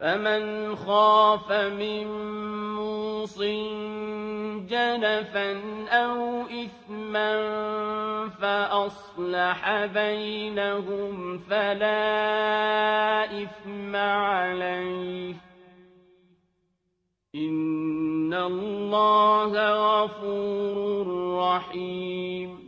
فمن خاف من موص جنفا أو إثما فأصلح بينهم فلا إثم عليه إن الله غفور رحيم